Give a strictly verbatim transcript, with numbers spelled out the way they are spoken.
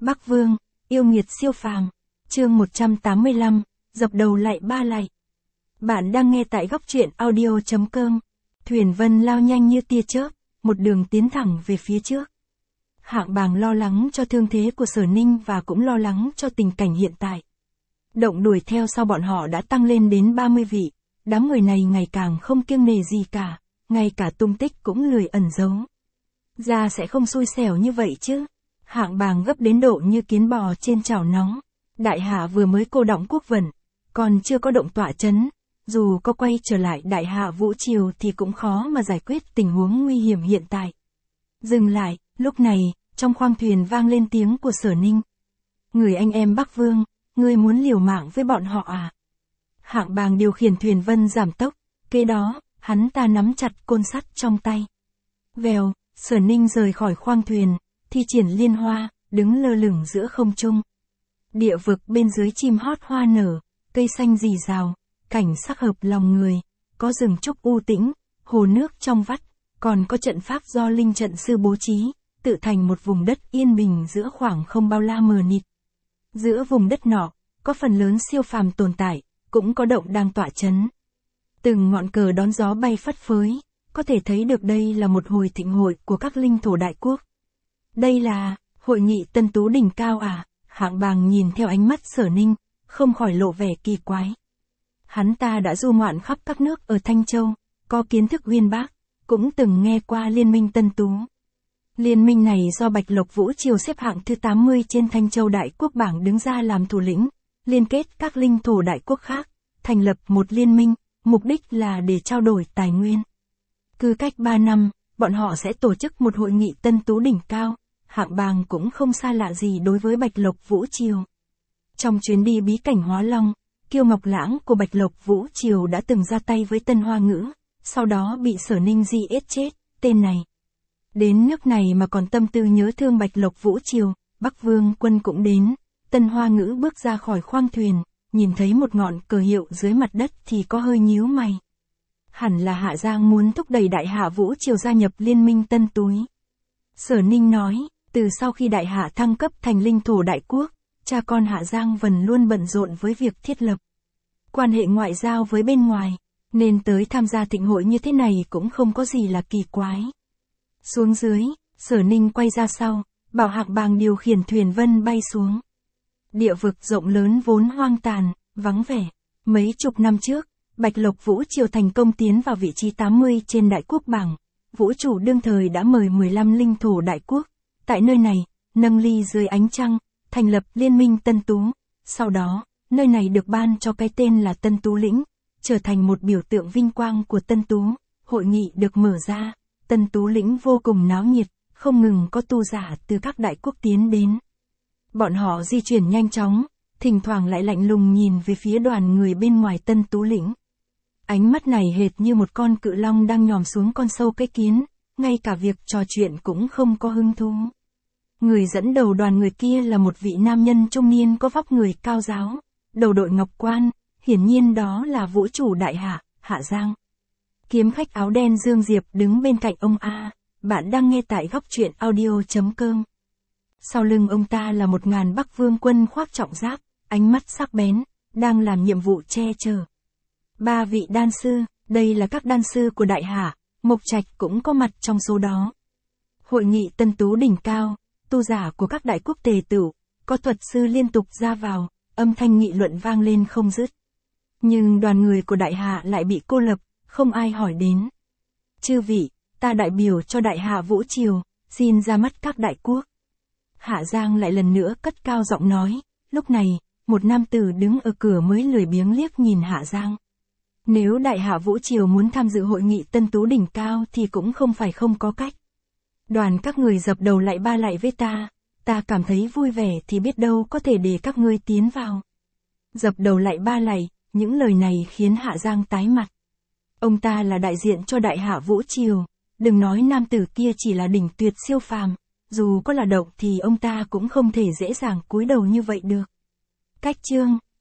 Bắc Vương, yêu nghiệt siêu phàm. Chương một trăm tám mươi lăm, dập đầu lại ba lạy. Bạn đang nghe tại góc truyện audio chấm com. Thuyền Vân lao nhanh như tia chớp, một đường tiến thẳng về phía trước. Hạng Bàng lo lắng cho thương thế của Sở Ninh và cũng lo lắng cho tình cảnh hiện tại. Động đuổi theo sau bọn họ đã tăng lên đến ba mươi vị, đám người này ngày càng không kiêng nề gì cả, ngay cả tung tích cũng lười ẩn giấu. Ra sẽ không xui xẻo như vậy chứ. Hạng Bàng gấp đến độ như kiến bò trên chảo nóng. Đại hạ vừa mới cô đọng quốc vận, còn chưa có động tọa chấn. Dù có quay trở lại đại hạ vũ triều thì cũng khó mà giải quyết tình huống nguy hiểm hiện tại. Dừng lại, lúc này, trong khoang thuyền vang lên tiếng của Sở Ninh. Người anh em Bắc Vương, ngươi muốn liều mạng với bọn họ à? Hạng Bàng điều khiển thuyền Vân giảm tốc, kế đó, hắn ta nắm chặt côn sắt trong tay. Vèo, Sở Ninh rời khỏi khoang thuyền, thi triển liên hoa, đứng lơ lửng giữa không trung. Địa vực bên dưới chim hót hoa nở, cây xanh rì rào, cảnh sắc hợp lòng người, có rừng trúc u tĩnh, hồ nước trong vắt, còn có trận pháp do linh trận sư bố trí, tự thành một vùng đất yên bình giữa khoảng không bao la mờ mịt. Giữa vùng đất nọ, có phần lớn siêu phàm tồn tại, cũng có động đang tọa chấn. Từng ngọn cờ đón gió bay phất phới, có thể thấy được đây là một hồi thịnh hội của các linh thổ đại quốc. Đây là hội nghị Tân Tú đỉnh cao à? Hạng Bàng nhìn theo ánh mắt Sở Ninh, không khỏi lộ vẻ kỳ quái. Hắn ta đã du ngoạn khắp các nước ở Thanh Châu, có kiến thức uyên bác, cũng từng nghe qua Liên minh Tân Tú. Liên minh này do Bạch Lộc Vũ Triều xếp hạng thứ tám mươi trên Thanh Châu Đại Quốc bảng đứng ra làm thủ lĩnh, liên kết các linh thổ đại quốc khác, thành lập một liên minh, mục đích là để trao đổi tài nguyên. Cứ cách ba năm, bọn họ sẽ tổ chức một hội nghị Tân Tú đỉnh cao. Hạng Bàng cũng không xa lạ gì đối với Bạch Lộc Vũ Triều. Trong chuyến đi bí cảnh Hóa Long, Kiêu Ngọc Lãng của Bạch Lộc Vũ Triều đã từng ra tay với Tân Hoa Ngữ, sau đó bị Sở Ninh di ết chết, tên này. Đến nước này mà còn tâm tư nhớ thương Bạch Lộc Vũ Triều, Bắc Vương quân cũng đến. Tân Hoa Ngữ bước ra khỏi khoang thuyền, nhìn thấy một ngọn cờ hiệu dưới mặt đất thì có hơi nhíu mày. Hẳn là Hạ Giang muốn thúc đẩy Đại Hạ Vũ Triều gia nhập liên minh Tân Túy. Sở Ninh nói, từ sau khi Đại Hạ thăng cấp thành linh thổ đại quốc, cha con Hạ Giang Vân luôn bận rộn với việc thiết lập quan hệ ngoại giao với bên ngoài, nên tới tham gia thịnh hội như thế này cũng không có gì là kỳ quái. Xuống dưới, Sở Ninh quay ra sau, bảo Hạng Bàng điều khiển thuyền Vân bay xuống. Địa vực rộng lớn vốn hoang tàn, vắng vẻ. Mấy chục năm trước, Bạch Lộc Vũ Triều thành công tiến vào vị trí tám mươi trên đại quốc bảng. Vũ chủ đương thời đã mời mười lăm linh thổ đại quốc, tại nơi này, nâng ly dưới ánh trăng, thành lập liên minh Tân Tú. Sau đó, nơi này được ban cho cái tên là Tân Tú Lĩnh, trở thành một biểu tượng vinh quang của Tân Tú. Hội nghị được mở ra, Tân Tú Lĩnh vô cùng náo nhiệt, không ngừng có tu giả từ các đại quốc tiến đến. Bọn họ di chuyển nhanh chóng, thỉnh thoảng lại lạnh lùng nhìn về phía đoàn người bên ngoài Tân Tú Lĩnh. Ánh mắt này hệt như một con cự long đang nhòm xuống con sâu cái kiến, ngay cả việc trò chuyện cũng không có hứng thú. Người dẫn đầu đoàn người kia là một vị nam nhân trung niên có vóc người cao ráo, đầu đội ngọc quan, hiển nhiên đó là vũ chủ Đại Hạ, Hạ Giang. Kiếm khách áo đen Dương Diệp đứng bên cạnh ông A, bạn đang nghe tại góc truyện audio chấm com. Sau lưng ông ta là một ngàn Bắc Vương quân khoác trọng giáp, ánh mắt sắc bén, đang làm nhiệm vụ che chở. Ba vị đan sư, đây là các đan sư của Đại Hạ, Mộc Trạch cũng có mặt trong số đó. Hội nghị Tân Tú đỉnh cao, tu giả của các đại quốc tề tửu, có thuật sư liên tục ra vào, âm thanh nghị luận vang lên không dứt. Nhưng đoàn người của Đại Hạ lại bị cô lập, không ai hỏi đến. Chư vị, ta đại biểu cho Đại Hạ Vũ Triều, xin ra mắt các đại quốc. Hạ Giang lại lần nữa cất cao giọng nói, lúc này, một nam tử đứng ở cửa mới lười biếng liếc nhìn Hạ Giang. Nếu Đại Hạ Vũ Triều muốn tham dự hội nghị Tân Tú đỉnh cao thì cũng không phải không có cách. Đoàn các người dập đầu lại ba lạy với ta, ta cảm thấy vui vẻ thì biết đâu có thể để các ngươi tiến vào. Dập đầu lại ba lạy, những lời này khiến Hạ Giang tái mặt. Ông ta là đại diện cho Đại Hạ Vũ Triều, đừng nói nam tử kia chỉ là đỉnh tuyệt siêu phàm, dù có là độc thì ông ta cũng không thể dễ dàng cúi đầu như vậy được. Cách chương